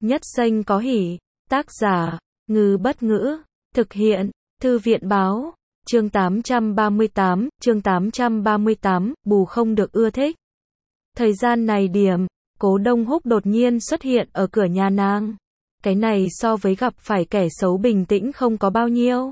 Nhất Xanh có hỉ. Tác giả, Ngư Bất Ngữ. Thực hiện, Thư viện Báo. Chương 838, bù không được ưa thích. Thời gian này điểm, Cố Đông Húc đột nhiên xuất hiện ở cửa nhà nàng. Cái này so với gặp phải kẻ xấu bình tĩnh không có bao nhiêu.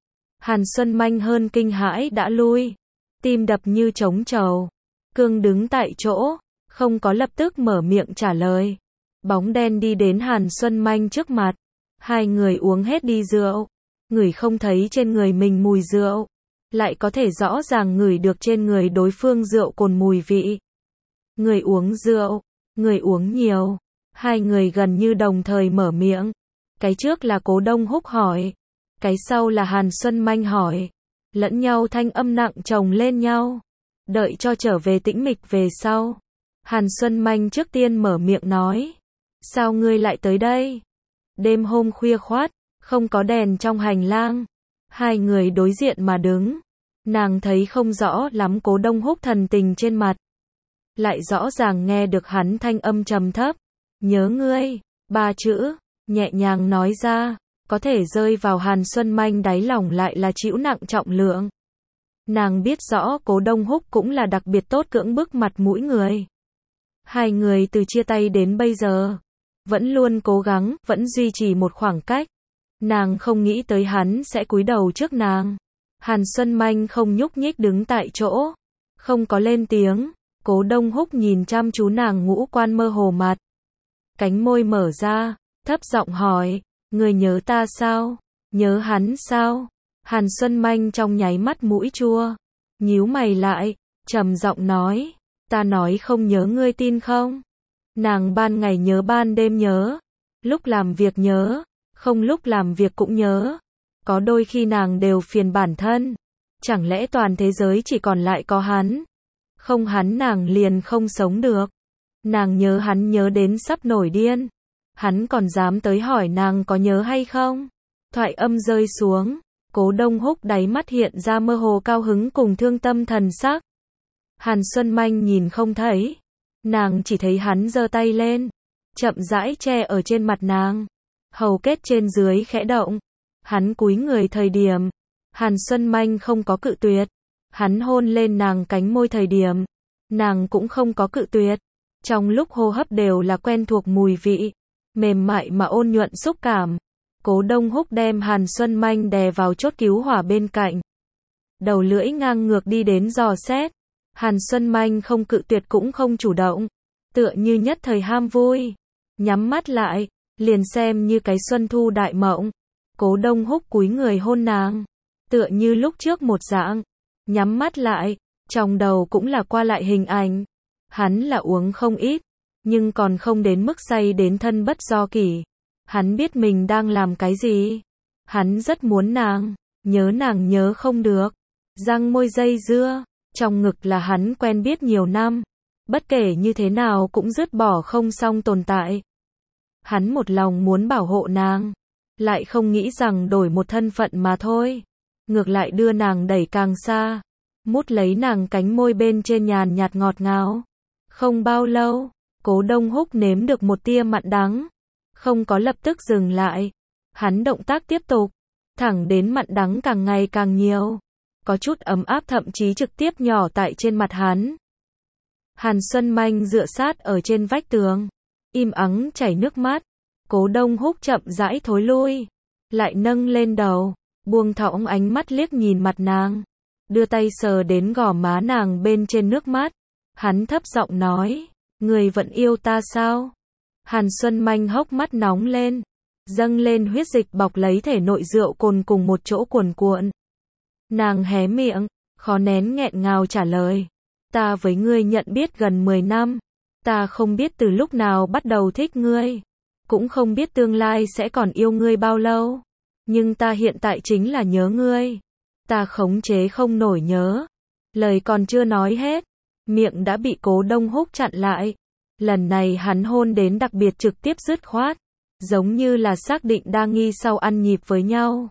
Hàn Xuân Manh hơn kinh hãi đã lui. Tim đập như trống trầu. Cương đứng tại chỗ, không có lập tức mở miệng trả lời. Bóng đen đi đến Hàn Xuân Manh trước mặt. Hai người uống hết đi rượu. Ngửi không thấy trên người mình mùi rượu. Lại có thể rõ ràng ngửi được trên người đối phương rượu cồn mùi vị. Người uống rượu, người uống nhiều. Hai người gần như đồng thời mở miệng. Cái trước là Cố Đông Húc hỏi. Cái sau là Hàn Xuân Manh hỏi. Lẫn nhau thanh âm nặng chồng lên nhau. Đợi cho trở về tĩnh mịch về sau. Hàn Xuân Manh trước tiên mở miệng nói. Sao ngươi lại tới đây? Đêm hôm khuya khoát, không có đèn trong hành lang. Hai người đối diện mà đứng. Nàng thấy không rõ lắm Cố Đông Húc thần tình trên mặt. Lại rõ ràng nghe được hắn thanh âm trầm thấp. Nhớ ngươi, ba chữ, nhẹ nhàng nói ra, có thể rơi vào Hàn Xuân Manh đáy lòng lại là chịu nặng trọng lượng. Nàng biết rõ Cố Đông Húc cũng là đặc biệt tốt cưỡng bức mặt mũi người. Hai người từ chia tay đến bây giờ, vẫn luôn cố gắng, vẫn duy trì một khoảng cách. Nàng không nghĩ tới hắn sẽ cúi đầu trước nàng. Hàn Xuân Manh không nhúc nhích đứng tại chỗ, không có lên tiếng. Cố Đông Húc nhìn chăm chú nàng ngũ quan mơ hồ mặt. Cánh môi mở ra, thấp giọng hỏi, người nhớ ta sao? Nhớ hắn sao? Hàn Xuân Manh trong nháy mắt mũi chua, nhíu mày lại, trầm giọng nói, ta nói không nhớ ngươi tin không? Nàng ban ngày nhớ ban đêm nhớ, lúc làm việc nhớ, không lúc làm việc cũng nhớ. Có đôi khi nàng đều phiền bản thân, chẳng lẽ toàn thế giới chỉ còn lại có hắn? Không hắn nàng liền không sống được. Nàng nhớ hắn nhớ đến sắp nổi điên. Hắn còn dám tới hỏi nàng có nhớ hay không? Thoại âm rơi xuống, Cố Đông Húc đáy mắt hiện ra mơ hồ cao hứng cùng thương tâm thần sắc. Hàn Xuân Manh nhìn không thấy. Nàng chỉ thấy hắn giơ tay lên, chậm rãi che ở trên mặt nàng. Hầu kết trên dưới khẽ động. Hắn cúi người thời điểm, Hàn Xuân Manh không có cự tuyệt. Hắn hôn lên nàng cánh môi thời điểm, nàng cũng không có cự tuyệt. Trong lúc hô hấp đều là quen thuộc mùi vị, mềm mại mà ôn nhuận xúc cảm. Cố Đông Húc đem Hàn Xuân Manh đè vào chốt cứu hỏa bên cạnh. Đầu lưỡi ngang ngược đi đến dò xét. Hàn Xuân Manh không cự tuyệt cũng không chủ động, tựa như nhất thời ham vui. Nhắm mắt lại, liền xem như cái xuân thu đại mộng. Cố Đông Húc cúi người hôn nàng, tựa như lúc trước một dạng. Nhắm mắt lại, trong đầu cũng là qua lại hình ảnh. Hắn là uống không ít, nhưng còn không đến mức say đến thân bất do kỷ. Hắn biết mình đang làm cái gì. Hắn rất muốn nàng nhớ không được. Răng môi dây dưa, trong ngực là hắn quen biết nhiều năm. Bất kể như thế nào cũng dứt bỏ không xong tồn tại. Hắn một lòng muốn bảo hộ nàng, lại không nghĩ rằng đổi một thân phận mà thôi. Ngược lại đưa nàng đẩy càng xa, mút lấy nàng cánh môi bên trên nhàn nhạt ngọt ngào. Không bao lâu, Cố Đông Húc nếm được một tia mặn đắng, không có lập tức dừng lại. Hắn động tác tiếp tục, thẳng đến mặn đắng càng ngày càng nhiều, có chút ấm áp thậm chí trực tiếp nhỏ tại trên mặt hắn. Hàn Xuân Manh dựa sát ở trên vách tường, im ắng chảy nước mắt. Cố Đông Húc chậm rãi thối lui, lại nâng lên đầu, buông thõng ánh mắt liếc nhìn mặt nàng, đưa tay sờ đến gò má nàng bên trên nước mắt. Hắn thấp giọng nói, người vẫn yêu ta sao? Hàn Xuân Manh hốc mắt nóng lên, dâng lên huyết dịch bọc lấy thể nội rượu cồn cùng một chỗ cuồn cuộn. Nàng hé miệng, khó nén nghẹn ngào trả lời, ta với ngươi nhận biết gần 10 năm, ta không biết từ lúc nào bắt đầu thích ngươi, cũng không biết tương lai sẽ còn yêu ngươi bao lâu, nhưng ta hiện tại chính là nhớ ngươi, ta khống chế không nổi nhớ. Lời còn chưa nói hết, miệng đã bị Cố Đông Húc chặn lại. Lần này hắn hôn đến đặc biệt trực tiếp dứt khoát, giống như là xác định đa nghi sau ăn nhịp với nhau.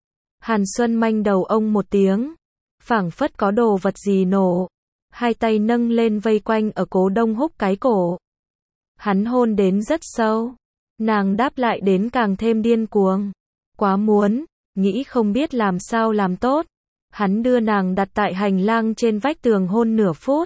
Hàn Xuân Manh đầu ông một tiếng, phảng phất có đồ vật gì nổ, hai tay nâng lên vây quanh ở Cố Đông Húc cái cổ. Hắn hôn đến rất sâu, Nàng đáp lại đến càng thêm điên cuồng. Quá muốn, nghĩ không biết làm sao làm tốt. Hắn đưa nàng đặt tại hành lang trên vách tường hôn nửa phút.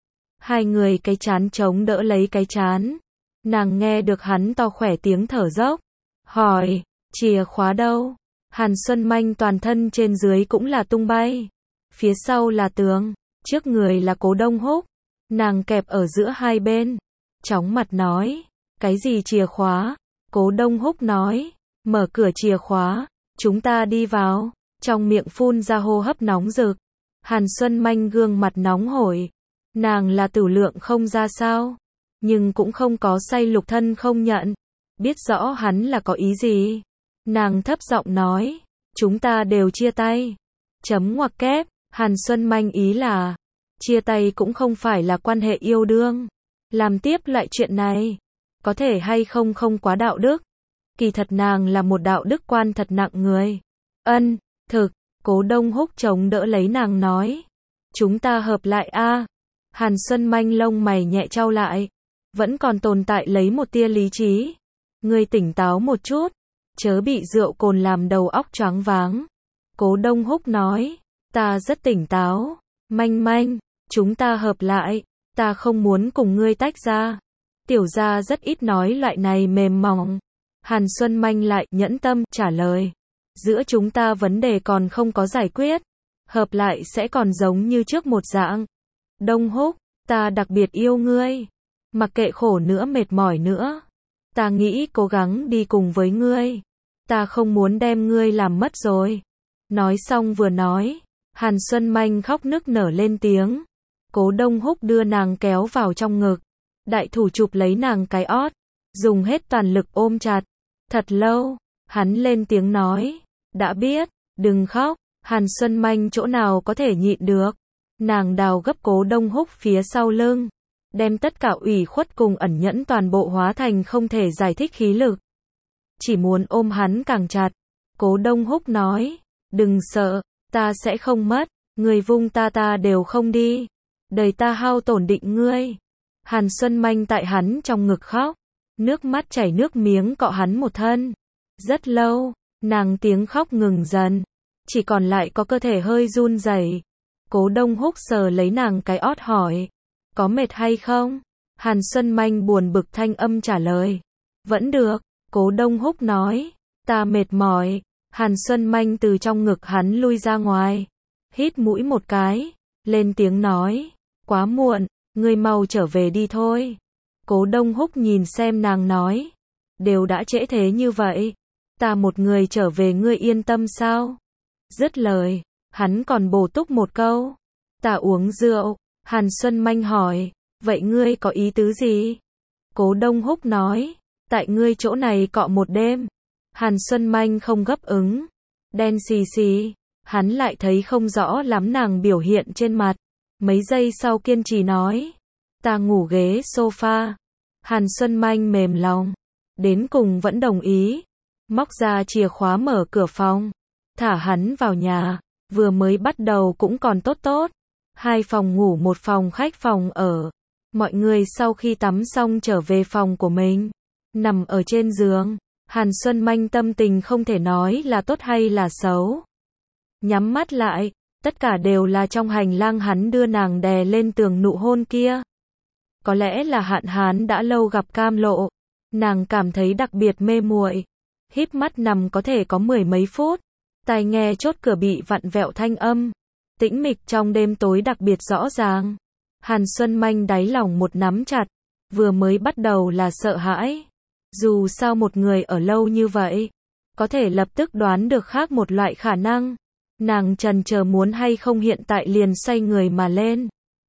Hai người cái chán chống đỡ lấy cái chán. Nàng nghe được hắn to khỏe tiếng thở dốc. Hỏi, chìa khóa đâu? Hàn Xuân Manh toàn thân trên dưới cũng là tung bay. Phía sau là tường, trước người là Cố Đông Húc. Nàng kẹp ở giữa hai bên. Chóng mặt nói, cái gì chìa khóa? Cố Đông Húc nói, mở cửa chìa khóa, chúng ta đi vào. Trong miệng phun ra hô hấp nóng rực. Hàn Xuân Manh gương mặt nóng hổi. Nàng là tử lượng không ra sao, nhưng cũng không có say lục thân không nhận. Biết rõ hắn là có ý gì. Nàng thấp giọng nói, chúng ta đều chia tay. Chấm ngoặc kép, Hàn Xuân Manh ý là, chia tay cũng không phải là quan hệ yêu đương. Làm tiếp lại chuyện này, có thể hay không không quá đạo đức. Kỳ thật nàng là một đạo đức quan thật nặng người. Ân, thực, Cố Đông Húc chống đỡ lấy nàng nói. Chúng ta hợp lại a. Hàn Xuân Manh lông mày nhẹ chau lại. Vẫn còn tồn tại lấy một tia lý trí. Ngươi tỉnh táo một chút. Chớ bị rượu cồn làm đầu óc choáng váng. Cố Đông Húc nói. Ta rất tỉnh táo. Manh Manh, chúng ta hợp lại. Ta không muốn cùng ngươi tách ra. Tiểu gia rất ít nói loại này mềm mỏng. Hàn Xuân Manh lại nhẫn tâm trả lời. Giữa chúng ta vấn đề còn không có giải quyết. Hợp lại sẽ còn giống như trước một dạng. Đông Húc, ta đặc biệt yêu ngươi. Mặc kệ khổ nữa mệt mỏi nữa. Ta nghĩ cố gắng đi cùng với ngươi. Ta không muốn đem ngươi làm mất rồi. Nói xong vừa nói. Hàn Xuân Manh khóc nức nở lên tiếng. Cố Đông Húc đưa nàng kéo vào trong ngực. Đại thủ chụp lấy nàng cái ót. Dùng hết toàn lực ôm chặt. Thật lâu, hắn lên tiếng nói. Đã biết, đừng khóc. Hàn Xuân Manh chỗ nào có thể nhịn được. Nàng đào gấp Cố Đông Húc phía sau lưng. Đem tất cả ủy khuất cùng ẩn nhẫn toàn bộ hóa thành không thể giải thích khí lực. Chỉ muốn ôm hắn càng chặt. Cố Đông Húc nói. Đừng sợ, ta sẽ không mất. Người vung ta đều không đi. Đời ta hao tổn định ngươi. Hàn Xuân Manh tại hắn trong ngực khóc. Nước mắt chảy nước miếng cọ hắn một thân. Rất lâu, nàng tiếng khóc ngừng dần. Chỉ còn lại có cơ thể hơi run rẩy. Cố Đông Húc sờ lấy nàng cái ót hỏi. Có mệt hay không? Hàn Xuân Manh buồn bực thanh âm trả lời. Vẫn được, Cố Đông Húc nói. Ta mệt mỏi. Hàn Xuân Manh từ trong ngực hắn lui ra ngoài. Hít mũi một cái. Lên tiếng nói. Quá muộn, ngươi mau trở về đi thôi. Cố Đông Húc nhìn xem nàng nói. Đều đã trễ thế như vậy. Ta một người trở về ngươi yên tâm sao? Dứt lời, hắn còn bổ túc một câu. Ta uống rượu. Hàn Xuân Manh hỏi. Vậy ngươi có ý tứ gì? Cố Đông Húc nói. Tại ngươi chỗ này cọ một đêm. Hàn Xuân Manh không gấp ứng. Đen xì xì. Hắn lại thấy không rõ lắm nàng biểu hiện trên mặt. Mấy giây sau kiên trì nói. Ta ngủ ghế sofa. Hàn Xuân Manh mềm lòng. Đến cùng vẫn đồng ý. Móc ra chìa khóa mở cửa phòng. Thả hắn vào nhà. Vừa mới bắt đầu cũng còn tốt tốt. 2 phòng ngủ 1 phòng khách phòng ở. Mọi người sau khi tắm xong trở về phòng của mình. Nằm ở trên giường. Hàn Xuân Manh tâm tình không thể nói là tốt hay là xấu. Nhắm mắt lại. Tất cả đều là trong hành lang hắn đưa nàng đè lên tường nụ hôn kia. Có lẽ là hạn hán đã lâu gặp cam lộ. Nàng cảm thấy đặc biệt mê muội. Híp mắt nằm có thể có 10 mấy phút. Tai nghe chốt cửa bị vặn vẹo thanh âm. Tĩnh mịch trong đêm tối đặc biệt rõ ràng. Hàn Xuân Manh đáy lòng một nắm chặt. Vừa mới bắt đầu là sợ hãi. Dù sao một người ở lâu như vậy. Có thể lập tức đoán được khác một loại khả năng. Nàng chần chờ muốn hay không hiện tại liền xoay người mà lên.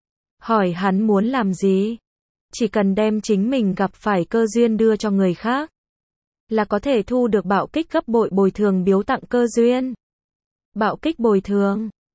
Hỏi hắn muốn làm gì? Chỉ cần đem chính mình gặp phải cơ duyên đưa cho người khác. Là có thể thu được bạo kích gấp bội bồi thường biếu tặng cơ duyên. Bạo kích bồi thường.